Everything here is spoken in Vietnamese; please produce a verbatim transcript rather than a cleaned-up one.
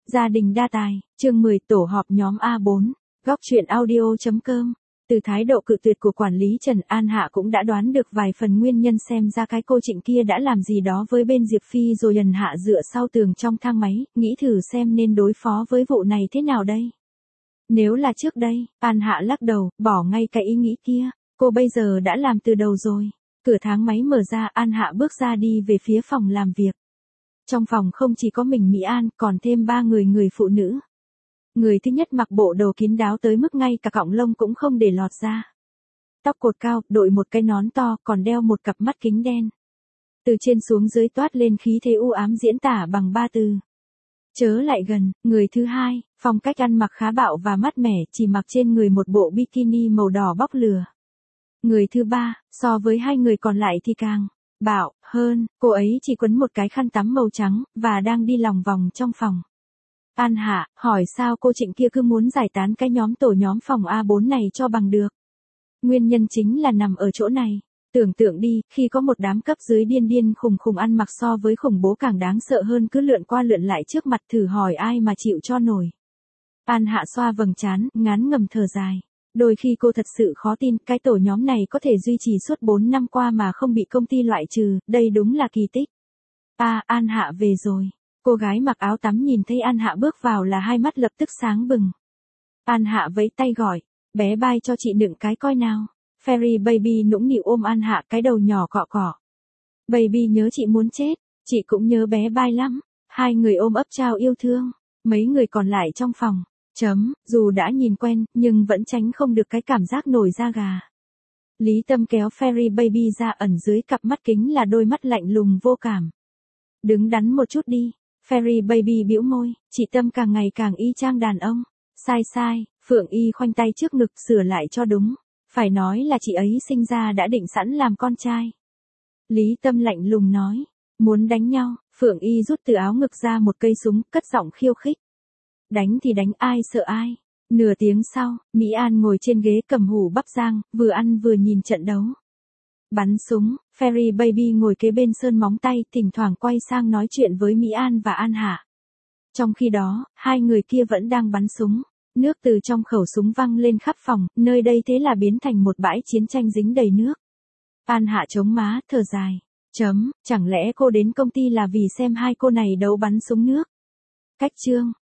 Gia đình đa tài, chương mười tổ họp nhóm A bốn, góc truyện audio.com. Từ thái độ cự tuyệt của quản lý Trần, An Hạ cũng đã đoán được vài phần nguyên nhân, xem ra cái cô Trịnh kia đã làm gì đó với bên Diệp Phi rồi. Trần Hạ dựa sau tường trong thang máy, nghĩ thử xem nên đối phó với vụ này thế nào đây. Nếu là trước đây, An Hạ lắc đầu, bỏ ngay cái ý nghĩ kia, cô bây giờ đã làm từ đầu rồi. Cửa thang máy mở ra, An Hạ bước ra đi về phía phòng làm việc. Trong phòng không chỉ có mình Mỹ An, còn thêm ba người người phụ nữ. Người thứ nhất mặc bộ đồ kín đáo tới mức ngay cả cọng lông cũng không để lọt ra. Tóc cột cao, đội một cái nón to, còn đeo một cặp mắt kính đen. Từ trên xuống dưới toát lên khí thế u ám, diễn tả bằng ba từ: chớ lại gần. Người thứ hai, phong cách ăn mặc khá bạo và mát mẻ, chỉ mặc trên người một bộ bikini màu đỏ bóc lửa. Người thứ ba, so với hai người còn lại thì càng bạo hơn, cô ấy chỉ quấn một cái khăn tắm màu trắng, và đang đi lòng vòng trong phòng. An Hạ hỏi sao cô Trịnh kia cứ muốn giải tán cái nhóm tổ nhóm phòng A bốn này cho bằng được. Nguyên nhân chính là nằm ở chỗ này. Tưởng tượng đi, khi có một đám cấp dưới điên điên khùng khùng ăn mặc so với khủng bố càng đáng sợ hơn cứ lượn qua lượn lại trước mặt, thử hỏi ai mà chịu cho nổi. An Hạ xoa vầng trán, ngán ngầm thở dài. Đôi khi cô thật sự khó tin cái tổ nhóm này có thể duy trì suốt bốn năm qua mà không bị công ty loại trừ, đây đúng là kỳ tích. À, An Hạ về rồi. Cô gái mặc áo tắm nhìn thấy An Hạ bước vào là hai mắt lập tức sáng bừng. An Hạ vẫy tay gọi, bé Bai cho chị đựng cái coi nào. Fairy Baby nũng nịu ôm An Hạ, cái đầu nhỏ cọ cọ. Baby nhớ chị muốn chết, chị cũng nhớ bé Bai lắm. Hai người ôm ấp trao yêu thương. Mấy người còn lại trong phòng, chấm, dù đã nhìn quen, nhưng vẫn tránh không được cái cảm giác nổi da gà. Lý Tâm kéo Fairy Baby ra, ẩn dưới cặp mắt kính là đôi mắt lạnh lùng vô cảm. Đứng đắn một chút đi. Fairy Baby bĩu môi, chị Tâm càng ngày càng y chang đàn ông. Sai sai, Phượng Y khoanh tay trước ngực sửa lại cho đúng. Phải nói là chị ấy sinh ra đã định sẵn làm con trai. Lý Tâm lạnh lùng nói, muốn đánh nhau. Phượng Y rút từ áo ngực ra một cây súng, cất giọng khiêu khích. Đánh thì đánh, ai sợ ai. Nửa tiếng sau, Mỹ An ngồi trên ghế cầm hủ bắp rang, vừa ăn vừa nhìn trận đấu. Bắn súng, Fairy Baby ngồi kế bên sơn móng tay, thỉnh thoảng quay sang nói chuyện với Mỹ An và An Hạ. Trong khi đó, hai người kia vẫn đang bắn súng. Nước từ trong khẩu súng văng lên khắp phòng, nơi đây thế là biến thành một bãi chiến tranh dính đầy nước. An Hạ chống má, thở dài. Chấm, chẳng lẽ cô đến công ty là vì xem hai cô này đấu bắn súng nước? Cách chương,